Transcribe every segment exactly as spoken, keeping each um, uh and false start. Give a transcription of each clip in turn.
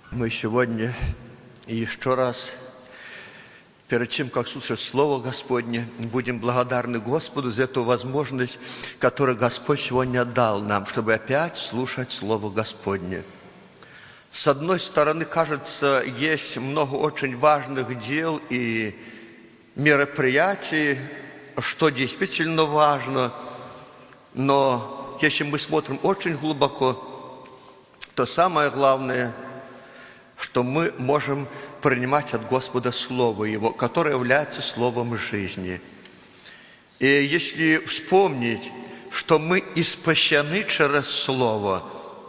Мы сегодня еще раз, перед тем, как слушать Слово Господне, будем благодарны Господу за эту возможность, которую Господь сегодня дал нам, чтобы опять слушать Слово Господне. С одной стороны, кажется, есть много очень важных дел и мероприятий, что действительно важно, но если мы смотрим очень глубоко, то самое главное – что мы можем принимать от Господа Слово Его, которое является Словом жизни. И если вспомнить, что мы испощены через Слово,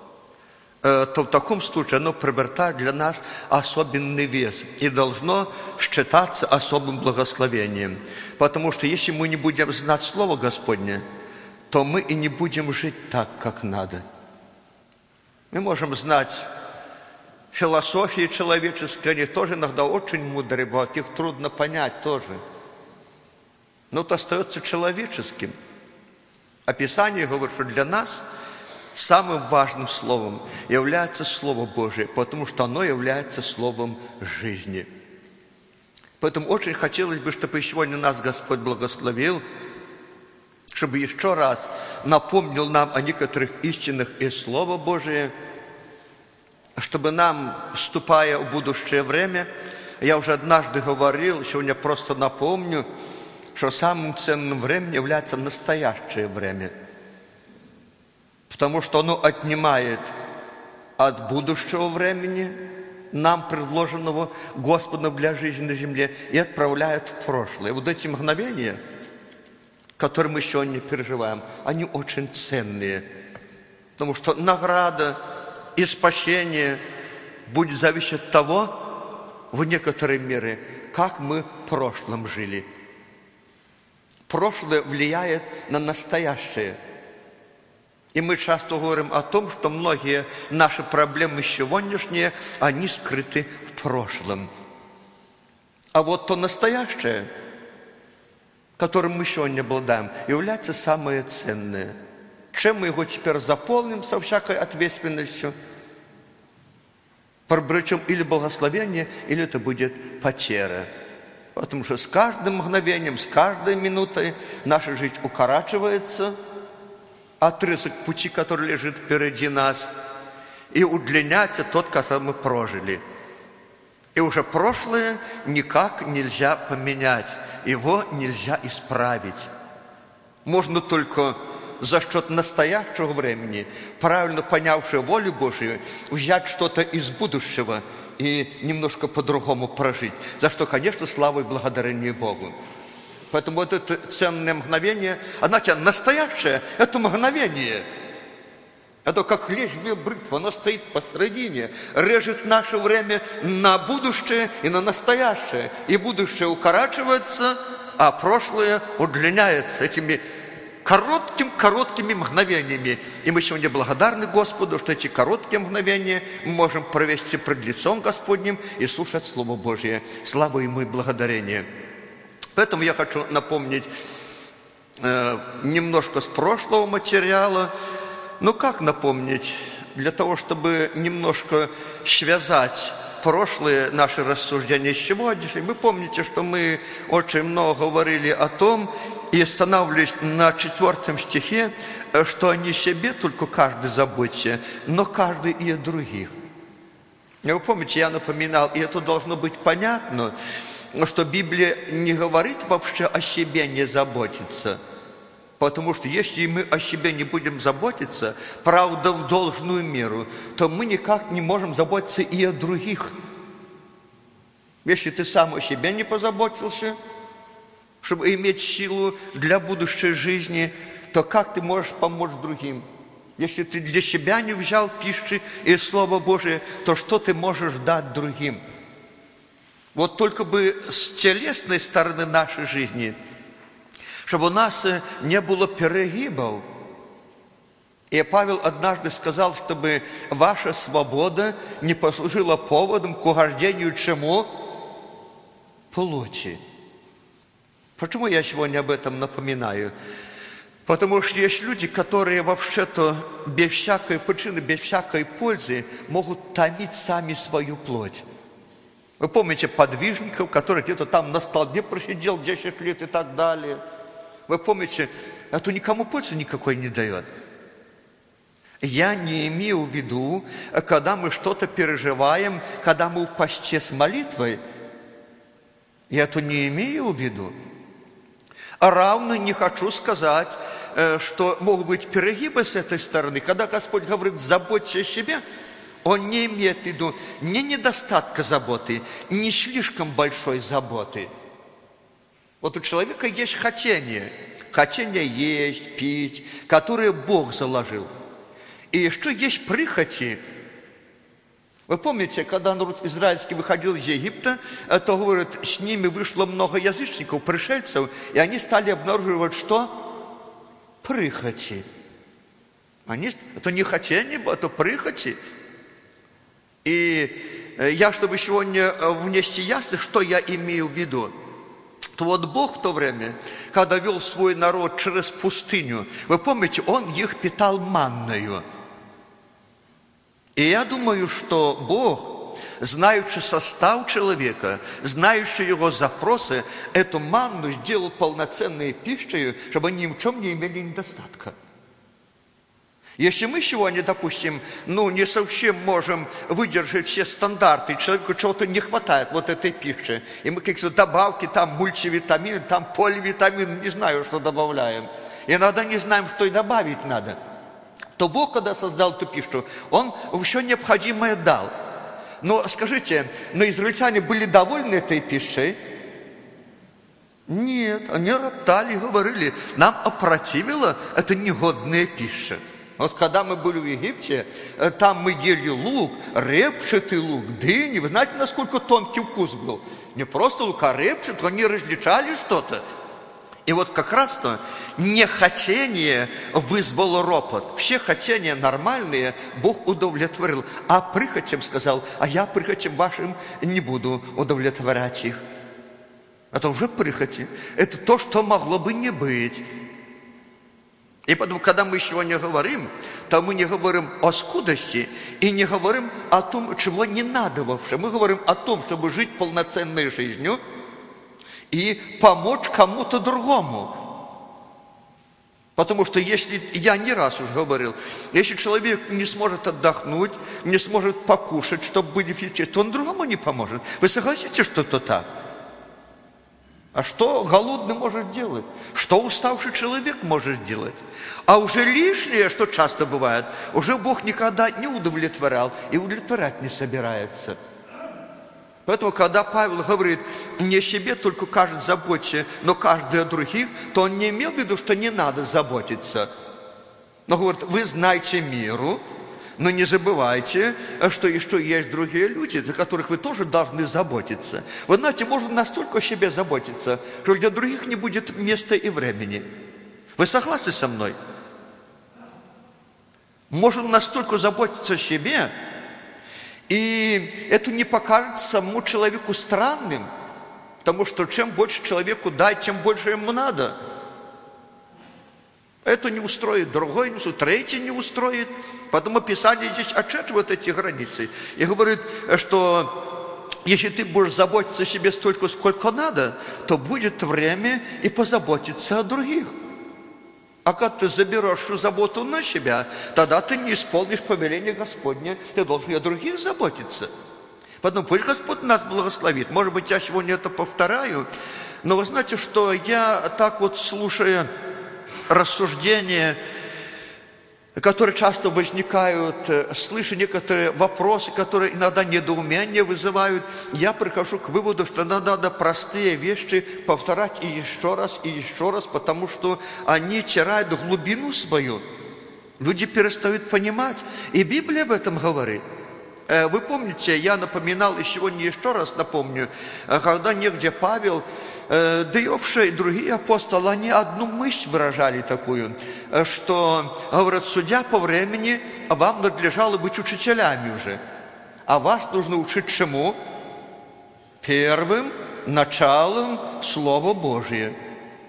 то в таком случае оно приобретает для нас особенный вес и должно считаться особым благословением. Потому что если мы не будем знать Слово Господне, то мы и не будем жить так, как надо. Мы можем знать философии человеческие, они тоже иногда очень мудрые бывают, их трудно понять тоже. Но это остается человеческим. А Писание говорит, что для нас самым важным словом является Слово Божие, потому что оно является словом жизни. Поэтому очень хотелось бы, чтобы сегодня нас Господь благословил, чтобы еще раз напомнил нам о некоторых истинах из Слова Божия, чтобы нам, вступая в будущее время, я уже однажды говорил, сегодня просто напомню, что самым ценным временем является настоящее время, потому что оно отнимает от будущего времени, нам предложенного Господом для жизни на земле, и отправляет в прошлое. Вот эти мгновения, которые мы сегодня переживаем, они очень ценные, потому что награда и спасение будет зависеть от того, в некоторой мере, как мы в прошлом жили. Прошлое влияет на настоящее. И мы часто говорим о том, что многие наши проблемы сегодняшние, они скрыты в прошлом. А вот то настоящее, которым мы сегодня обладаем, является самое ценное. Чем мы его теперь заполним со всякой ответственностью, приобретем или благословение, или это будет потеря. Потому что с каждым мгновением, с каждой минутой наша жизнь укорачивается, отрезок пути, который лежит впереди нас, и удлиняется тот, который мы прожили. И уже прошлое никак нельзя поменять, его нельзя исправить. Можно только за счет настоящего времени, правильно понявшего волю Божию, взять что-то из будущего и немножко по-другому прожить. За что, конечно, слава и благодарение Богу. Поэтому вот это ценное мгновение, оно настоящее, это мгновение. Это как лезвие бритвы, оно стоит посредине, режет наше время на будущее и на настоящее. И будущее укорачивается, а прошлое удлиняется этими коротким-короткими мгновениями. И мы сегодня благодарны Господу, что эти короткие мгновения мы можем провести пред лицом Господним и слушать Слово Божие. Слава Ему и благодарение. Поэтому я хочу напомнить э, немножко с прошлого материала. Ну, как напомнить? Для того, чтобы немножко связать прошлые наши рассуждения с сегодняшним. Вы помните, что мы очень много говорили о том, и останавливались на четвертом стихе, что не себе только каждый заботится, но каждый и о других. Вы помните, я напоминал, и это должно быть понятно, что Библия не говорит вообще о себе не заботиться. Потому что если мы о себе не будем заботиться, правда, в должную меру, то мы никак не можем заботиться и о других. Если ты сам о себе не позаботился, чтобы иметь силу для будущей жизни, то как ты можешь помочь другим? Если ты для себя не взял пищи и Слово Божие, то что ты можешь дать другим? Вот только бы с телесной стороны нашей жизни, чтобы у нас не было перегибов. И Павел однажды сказал, чтобы ваша свобода не послужила поводом к угождению чему? Плоти. Почему я сегодня об этом напоминаю? Потому что есть люди, которые вообще-то без всякой причины, без всякой пользы могут томить сами свою плоть. Вы помните подвижников, который где-то там на столбе просидел десять лет и так далее. Вы помните, это никому пользы никакой не дает. Я не имею в виду, когда мы что-то переживаем, когда мы в посте с молитвой. Я это не имею в виду. А равно не хочу сказать, что могут быть перегибы с этой стороны. Когда Господь говорит «заботься о себе», Он не имеет в виду ни недостатка заботы, ни слишком большой заботы. Вот у человека есть хотение. Хотение есть, пить, которое Бог заложил. И что есть прихоти. Вы помните, когда народ израильский выходил из Египта, то, говорят, с ними вышло много язычников, пришельцев, и они стали обнаруживать, что? Прихоти. Они, это не хотение, это прихоти. И я, чтобы сегодня внести ясность, что я имею в виду, то вот Бог в то время, когда вел свой народ через пустыню, вы помните, Он их питал манною. И я думаю, что Бог, знающий состав человека, знающий его запросы, эту манну сделал полноценной пищей, чтобы они ни в чем не имели недостатка. Если мы сегодня, допустим, ну, не совсем можем выдержать все стандарты, человеку чего-то не хватает вот этой пищи, и мы какие-то добавки, там мультивитамины, там поливитамины, не знаю, что добавляем, иногда не знаем, что и добавить надо, то Бог, когда создал эту пищу, Он все необходимое дал. Но скажите, но израильтяне были довольны этой пищей? Нет, они роптали и говорили, нам опротивила эта негодная пища. Вот когда мы были в Египте, там мы ели лук, репчатый лук, дыни. Вы знаете, насколько тонкий вкус был? Не просто лук, а репчатый, они различали что-то. И вот как раз-то нехотение вызвало ропот. Все хотения нормальные Бог удовлетворил. А прихотям сказал, а я прихотям вашим не буду удовлетворять их. Это уже прихоти. Это то, что могло бы не быть. И потому, когда мы сегодня говорим, то мы не говорим о скудости и не говорим о том, чего не надо вообще. Мы говорим о том, чтобы жить полноценной жизнью и помочь кому-то другому. Потому что если, я не раз уже говорил, если человек не сможет отдохнуть, не сможет покушать, чтобы быть эффективным, то он другому не поможет. Вы согласитесь, что это так? А что голодный может делать? Что уставший человек может делать? А уже лишнее, что часто бывает, уже Бог никогда не удовлетворял и удовлетворять не собирается. Поэтому, когда Павел говорит, не о себе только каждый заботься, но каждый о других, то он не имел в виду, что не надо заботиться. Но говорит, вы знаете меру, но не забывайте, что еще есть другие люди, за которых вы тоже должны заботиться. Вы знаете, можно настолько о себе заботиться, что для других не будет места и времени. Вы согласны со мной? Можно настолько заботиться о себе, и это не покажется самому человеку странным, потому что чем больше человеку дай, тем больше ему надо. Это не устроит, другой не устроит, третий не устроит. Потому Писание здесь отчетывает эти границы и говорит, что если ты будешь заботиться о себе столько, сколько надо, то будет время и позаботиться о других. А когда ты заберешь всю заботу на себя, тогда ты не исполнишь повеление Господне, ты должен и о других заботиться. Поэтому пусть Господь нас благословит. Может быть, я сегодня это повторяю, но вы знаете, что я так вот, слушая рассуждения, которые часто возникают, слыша некоторые вопросы, которые иногда недоумение вызывают, я прихожу к выводу, что надо простые вещи повторять и еще раз, и еще раз, потому что они теряют глубину свою. Люди перестают понимать, и Библия об этом говорит. Вы помните, я напоминал, и сегодня еще раз напомню, когда негде Павел, да и вообще и другие апостолы, они одну мысль выражали такую, что, говорят, судя по времени, вам надлежало быть учителями уже, а вас нужно учить чему? Первым началом Слова Божия.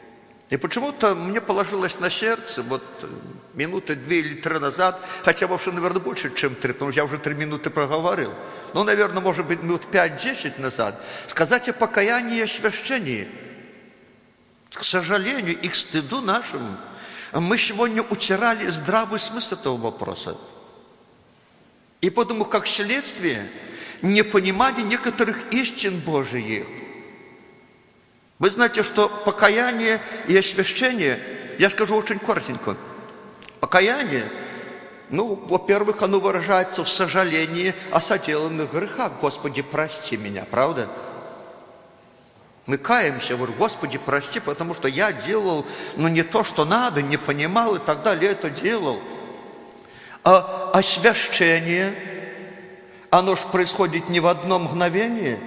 И почему-то мне положилось на сердце, вот минуты две или три назад, хотя вообще, наверное, больше, чем три, потому что я уже три минуты проговорил, ну, наверное, может быть, минут пять-десять назад, сказать о покаянии и освящении. К сожалению и к стыду нашему, мы сегодня утирали здравый смысл этого вопроса. И потому как следствие не понимали некоторых истин Божиих. Вы знаете, что покаяние и освящение, я скажу очень коротенько, покаяние, ну, во-первых, оно выражается в сожалении о соделанных грехах. Господи, прости меня, правда? Мы каемся, говорю, Господи, прости, потому что я делал, ну, не то, что надо, не понимал и так далее, это делал. А освящение, оно же происходит не в одно мгновение.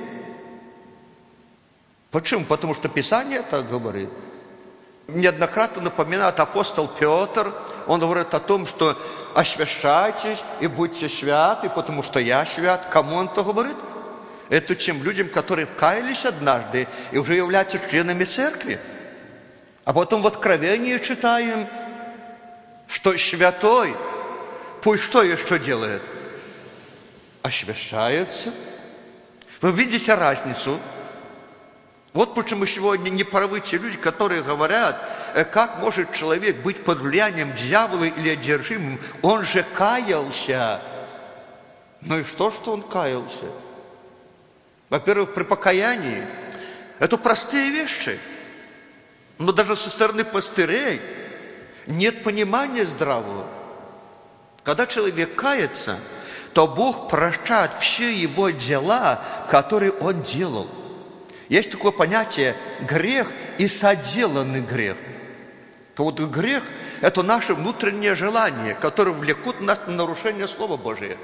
Почему? Потому что Писание так говорит. Неоднократно напоминает апостол Петр, он говорит о том, что освящайтесь и будьте святы, потому что я свят. Кому он это говорит? Это тем людям, которые каялись однажды и уже являются членами церкви. А потом в Откровении читаем, что святой, пусть что еще делает? Освящается. Вы видите разницу? Вот почему сегодня не правы те люди, которые говорят, как может человек быть под влиянием дьявола или одержимым? Он же каялся. Ну и что, что он каялся? Во-первых, при покаянии это простые вещи. Но даже со стороны пастырей нет понимания здравого. Когда человек кается, то Бог прощает все его дела, которые он делал. Есть такое понятие грех и соделанный грех. То вот грех – это наше внутреннее желание, которое влекут нас на нарушение Слова Божия.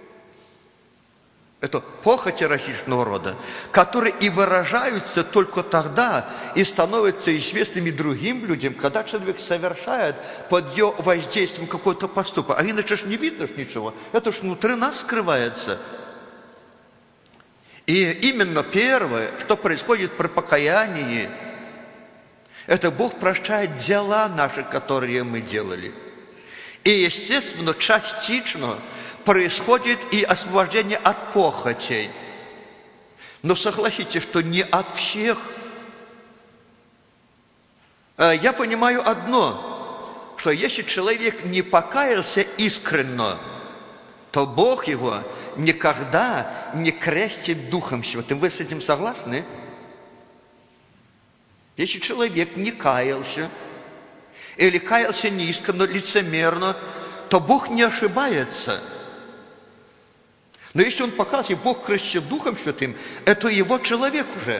Это похоти различного рода, которые и выражаются только тогда и становятся известными другим людям, когда человек совершает под ее воздействием какой-то поступок. А иначе ж не видно ж ничего. Это ж внутри нас скрывается. И именно первое, что происходит при покаянии, это Бог прощает дела наши, которые мы делали. И, естественно, частично происходит и освобождение от похотей. Но согласитесь, что не от всех. Я понимаю одно, что если человек не покаялся искренно, то Бог его никогда не крестит Духом Святым. Вы с этим согласны? Если человек не каялся, или каялся неискренно, лицемерно, то Бог не ошибается. Но если он покаялся, и Бог крестит Духом Святым, это его человек уже.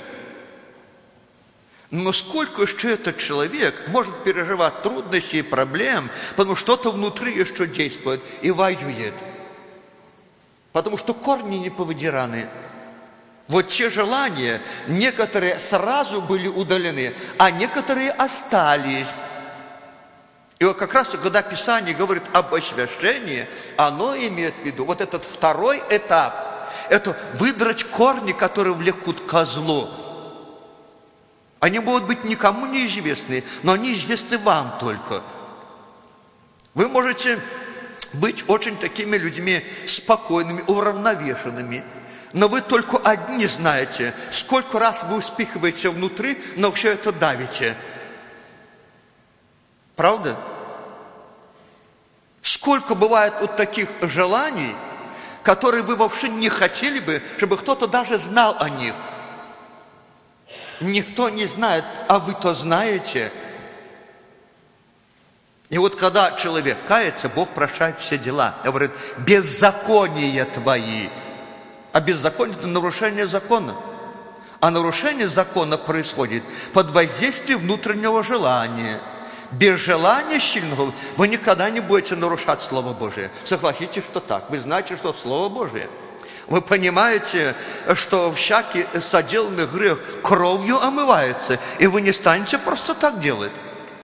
Но сколько еще этот человек может переживать трудности и проблем, потому что что-то внутри еще действует и воюет. Потому что корни не повыдираны. Вот те желания, некоторые сразу были удалены, а некоторые остались. И вот как раз, когда Писание говорит об освящении, оно имеет в виду вот этот второй этап. Это выдрать корни, которые влекут ко злу. Они могут быть никому неизвестны, но они известны вам только. Вы можете быть очень такими людьми спокойными, уравновешенными. Но вы только одни знаете, сколько раз вы успехиваете внутри, но все это давите. Правда? Сколько бывает вот таких желаний, которые вы вообще не хотели бы, чтобы кто-то даже знал о них. Никто не знает, а вы-то знаете. И вот когда человек кается, Бог прощает все дела. Говорит, беззакония твои. А беззаконие – это нарушение закона. А нарушение закона происходит под воздействием внутреннего желания. Без желания сильного вы никогда не будете нарушать Слово Божие. Согласитесь, что так. Вы знаете, что Слово Божие. Вы понимаете, что всякий соделанный грех кровью омывается, и вы не станете просто так делать.